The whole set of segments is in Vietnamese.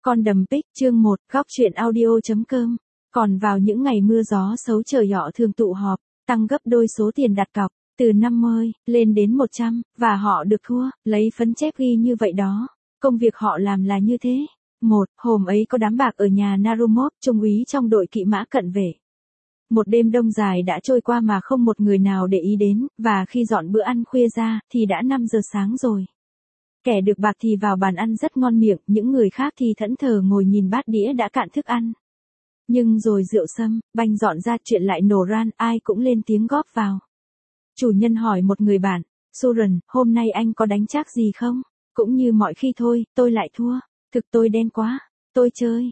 Con đầm Pic chương 1, góc truyện audio.com. Còn vào những ngày mưa gió xấu trời họ thường tụ họp, tăng gấp đôi số tiền đặt cọc, từ 50 lên đến 100, và họ được thua, lấy phấn chép ghi như vậy đó. Công việc họ làm là như thế. Hôm ấy có đám bạc ở nhà Narumov, trung úy trong đội kỵ mã cận vệ. Một đêm đông dài đã trôi qua mà không một người nào để ý đến, và khi dọn bữa ăn khuya ra, thì đã 5 giờ sáng rồi. Kẻ được bạc thì vào bàn ăn rất ngon miệng, những người khác thì thẫn thờ ngồi nhìn bát đĩa đã cạn thức ăn. Nhưng rồi rượu sâm, banh dọn ra chuyện lại nổ ran, ai cũng lên tiếng góp vào. Chủ nhân hỏi một người bạn, Suran, hôm nay anh có đánh trác gì không? Cũng như mọi khi thôi, tôi lại thua. Thực tôi đen quá. Tôi chơi,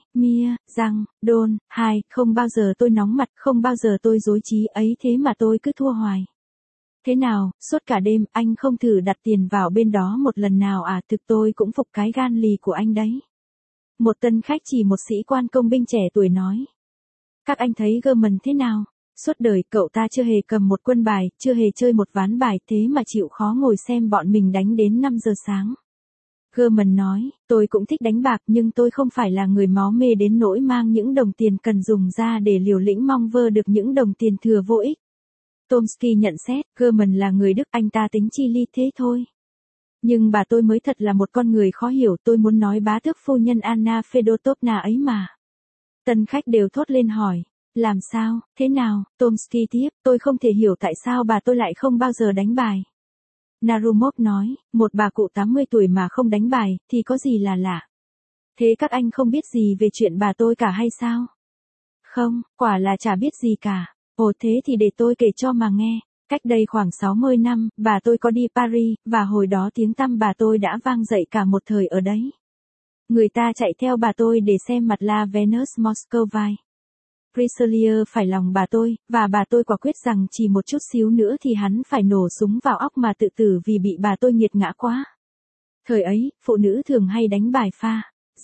Don, không bao giờ tôi nóng mặt, không bao giờ tôi dối trí ấy thế mà tôi cứ thua hoài. Thế nào, suốt cả đêm, anh không thử đặt tiền vào bên đó một lần nào à? Thực tôi cũng phục cái gan lì của anh đấy. Một tân khách chỉ một sĩ quan công binh trẻ tuổi nói. Các anh thấy German thế nào? Suốt đời cậu ta chưa hề cầm một quân bài, chưa hề chơi một ván bài, thế mà chịu khó ngồi xem bọn mình đánh đến 5 giờ sáng. German nói, tôi cũng thích đánh bạc nhưng tôi không phải là người máu mê đến nỗi mang những đồng tiền cần dùng ra để liều lĩnh mong vơ được những đồng tiền thừa vô ích. Tomsky nhận xét, German là người Đức, anh ta tính chi ly thế thôi. Nhưng bà tôi mới thật là một con người khó hiểu, tôi muốn nói bá tước phu nhân Anna Fedotovna ấy mà. Tân khách đều thốt lên hỏi, làm sao, thế nào? Tomsky tiếp, tôi không thể hiểu tại sao bà tôi lại không bao giờ đánh bài. Narumov nói, một bà cụ 80 tuổi mà không đánh bài, thì có gì là lạ. Thế các anh không biết gì về chuyện bà tôi cả hay sao? Không, quả là chả biết gì cả. Ồ thế thì để tôi kể cho mà nghe. Cách đây khoảng 60 năm, bà tôi có đi Paris, và hồi đó tiếng tăm bà tôi đã vang dậy cả một thời ở đấy. Người ta chạy theo bà tôi để xem mặt La Venus Moscovite. Richelieu phải lòng bà tôi, và bà tôi quả quyết rằng chỉ một chút xíu nữa thì hắn phải nổ súng vào óc mà tự tử vì bị bà tôi nghiệt ngã quá. Thời ấy, phụ nữ thường hay đánh bài pha.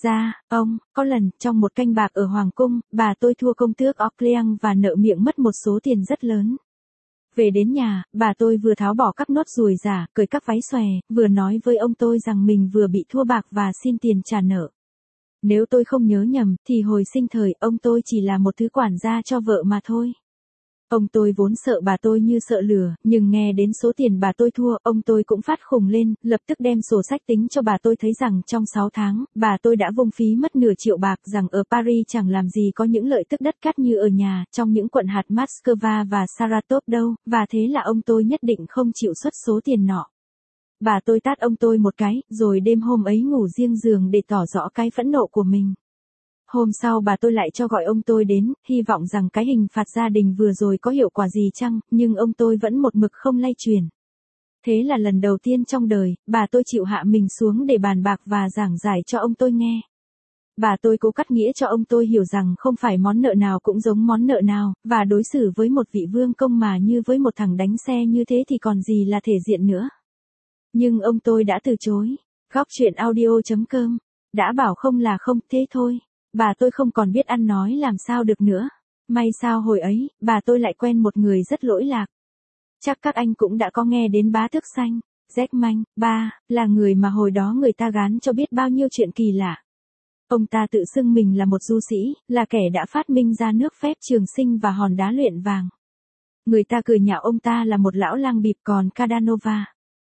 Có lần, trong một canh bạc ở Hoàng cung, bà tôi thua công tước Orléans và nợ miệng mất một số tiền rất lớn. Về đến nhà, bà tôi vừa tháo bỏ các nốt ruồi giả, cởi các váy xòe, vừa nói với ông tôi rằng mình vừa bị thua bạc và xin tiền trả nợ. Nếu tôi không nhớ nhầm, thì hồi sinh thời, ông tôi chỉ là một thứ quản gia cho vợ mà thôi. Ông tôi vốn sợ bà tôi như sợ lửa, nhưng nghe đến số tiền bà tôi thua, ông tôi cũng phát khùng lên, lập tức đem sổ sách tính cho bà tôi thấy rằng trong 6 tháng, bà tôi đã vung phí mất nửa triệu bạc, rằng ở Paris chẳng làm gì có những lợi tức đất cát như ở nhà, trong những quận hạt Moscow và Saratov đâu, và thế là ông tôi nhất định không chịu xuất số tiền nọ. Bà tôi tát ông tôi một cái, rồi đêm hôm ấy ngủ riêng giường để tỏ rõ cái phẫn nộ của mình. Hôm sau bà tôi lại cho gọi ông tôi đến, hy vọng rằng cái hình phạt gia đình vừa rồi có hiệu quả gì chăng, nhưng ông tôi vẫn một mực không lay chuyển. Thế là lần đầu tiên trong đời, bà tôi chịu hạ mình xuống để bàn bạc và giảng giải cho ông tôi nghe. Bà tôi cố cắt nghĩa cho ông tôi hiểu rằng không phải món nợ nào cũng giống món nợ nào, và đối xử với một vị vương công mà như với một thằng đánh xe như thế thì còn gì là thể diện nữa. Nhưng ông tôi đã từ chối. Góc truyện audio.com. Đã bảo không là không, thế thôi. Bà tôi không còn biết ăn nói làm sao được nữa. May sao hồi ấy, bà tôi lại quen một người rất lỗi lạc. Chắc các anh cũng đã có nghe đến bá tước xanh. Jackman, là người mà hồi đó người ta gán cho biết bao nhiêu chuyện kỳ lạ. Ông ta tự xưng mình là một du sĩ, là kẻ đã phát minh ra nước phép trường sinh và hòn đá luyện vàng. Người ta cười nhạo ông ta là một lão lang bịp, còn Cadanova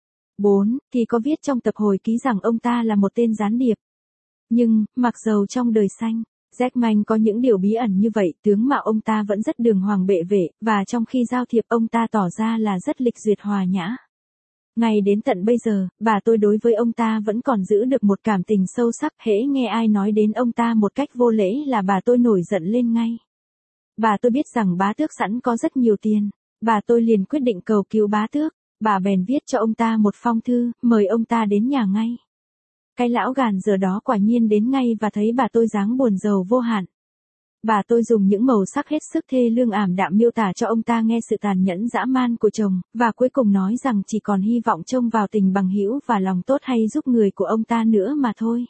thì có viết trong tập hồi ký rằng ông ta là một tên gián điệp. Nhưng, mặc dầu trong đời xanh, Jackman có những điều bí ẩn như vậy, tướng mạo ông ta vẫn rất đường hoàng bệ vệ, và trong khi giao thiệp ông ta tỏ ra là rất lịch duyệt hòa nhã. Ngay đến tận bây giờ, bà tôi đối với ông ta vẫn còn giữ được một cảm tình sâu sắc, hễ nghe ai nói đến ông ta một cách vô lễ là bà tôi nổi giận lên ngay. Bà tôi biết rằng bá tước sẵn có rất nhiều tiền, bà tôi liền quyết định cầu cứu bá tước. Bà bèn viết cho ông ta một phong thư, mời ông ta đến nhà ngay. Cái lão gàn giờ đó quả nhiên đến ngay và thấy bà tôi dáng buồn rầu vô hạn. Bà tôi dùng những màu sắc hết sức thê lương ảm đạm miêu tả cho ông ta nghe sự tàn nhẫn dã man của chồng, và cuối cùng nói rằng chỉ còn hy vọng trông vào tình bằng hữu và lòng tốt hay giúp người của ông ta nữa mà thôi.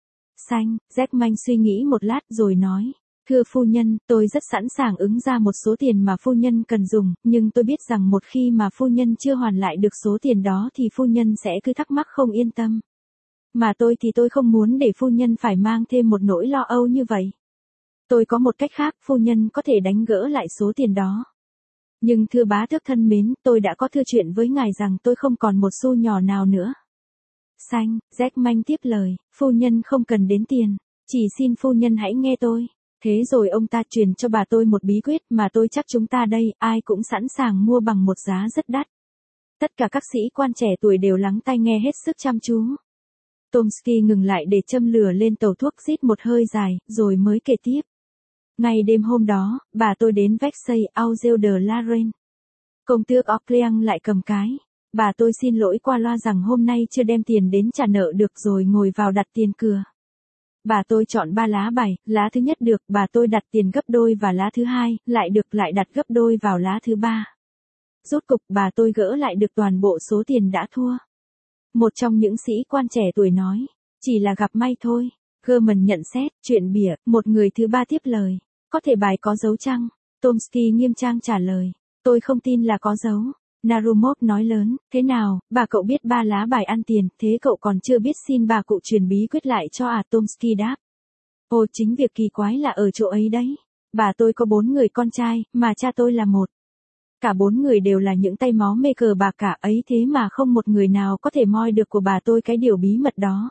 Jackman suy nghĩ một lát rồi nói. Thưa phu nhân, tôi rất sẵn sàng ứng ra một số tiền mà phu nhân cần dùng, nhưng tôi biết rằng một khi mà phu nhân chưa hoàn lại được số tiền đó thì phu nhân sẽ cứ thắc mắc không yên tâm. Mà tôi thì tôi không muốn để phu nhân phải mang thêm một nỗi lo âu như vậy. Tôi có một cách khác, phu nhân có thể đánh gỡ lại số tiền đó. Nhưng thưa bá tước thân mến, tôi đã có thưa chuyện với ngài rằng tôi không còn một xu nhỏ nào nữa. Xanh, Jack Manh tiếp lời, phu nhân không cần đến tiền, chỉ xin phu nhân hãy nghe tôi. Thế rồi ông ta truyền cho bà tôi một bí quyết mà tôi chắc chúng ta đây, ai cũng sẵn sàng mua bằng một giá rất đắt. Tất cả các sĩ quan trẻ tuổi đều lắng tai nghe hết sức chăm chú. Tomsky ngừng lại để châm lửa lên tàu thuốc, rít một hơi dài, rồi mới kể tiếp. Ngày đêm hôm đó, bà tôi đến Versailles, Auxil de la Reine. Công tước Orléans lại cầm cái. Bà tôi xin lỗi qua loa rằng hôm nay chưa đem tiền đến trả nợ được rồi ngồi vào đặt tiền cừa. Bà tôi chọn 3 lá bài, lá thứ nhất được, bà tôi đặt tiền gấp đôi và lá thứ hai, lại được lại đặt gấp đôi vào lá thứ ba. Rốt cục bà tôi gỡ lại được toàn bộ số tiền đã thua. Một trong những sĩ quan trẻ tuổi nói, chỉ là gặp may thôi. German nhận xét, chuyện bịa, một người thứ ba tiếp lời. Có thể bài có dấu chăng? Tomsky nghiêm trang trả lời, tôi không tin là có dấu. Narumov nói lớn, thế nào, bà cậu biết 3 lá bài ăn tiền, thế cậu còn chưa biết xin bà cụ truyền bí quyết lại cho à? Tomsky đáp. Ồ, chính việc kỳ quái là ở chỗ ấy đấy. Bà tôi có 4 người con trai, mà cha tôi là một. Cả 4 người đều là những tay máu mê cờ bạc cả ấy, thế mà không một người nào có thể moi được của bà tôi cái điều bí mật đó.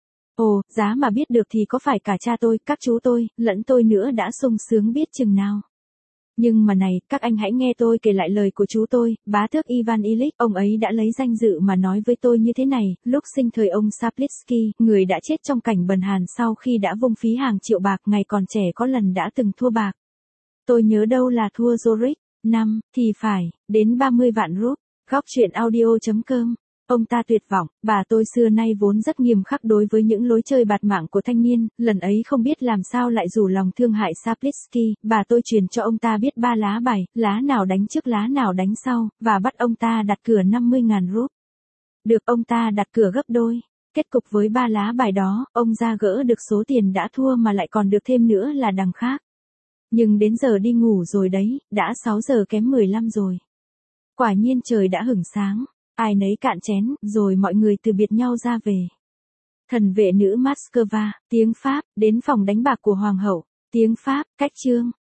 Ồ, giá mà biết được thì có phải cả cha tôi, các chú tôi, lẫn tôi nữa đã sung sướng biết chừng nào. Nhưng mà này, các anh hãy nghe tôi kể lại lời của chú tôi, bá tước Ivan Ilyich, ông ấy đã lấy danh dự mà nói với tôi như thế này, lúc sinh thời ông Saplitsky, người đã chết trong cảnh bần hàn sau khi đã vung phí hàng triệu bạc, ngày còn trẻ có lần đã từng thua bạc. Tôi nhớ đâu là thua Zurich, thì phải, đến 30 vạn rúp. Góc truyện audio.com. Ông ta tuyệt vọng, bà tôi xưa nay vốn rất nghiêm khắc đối với những lối chơi bạt mạng của thanh niên, lần ấy không biết làm sao lại rủ lòng thương hại Saplitsky, bà tôi truyền cho ông ta biết 3 lá bài, lá nào đánh trước lá nào đánh sau, và bắt ông ta đặt cược 50.000 rúp. Được, ông ta đặt cược gấp đôi. Kết cục với 3 lá bài đó, ông ra gỡ được số tiền đã thua mà lại còn được thêm nữa là đằng khác. Nhưng đến giờ đi ngủ rồi đấy, đã 6 giờ kém 15 rồi. Quả nhiên trời đã hửng sáng. Ai nấy cạn chén, rồi mọi người từ biệt nhau ra về. Thần vệ nữ Moscow, tiếng Pháp, đến phòng đánh bạc của Hoàng hậu, tiếng Pháp, cách chương.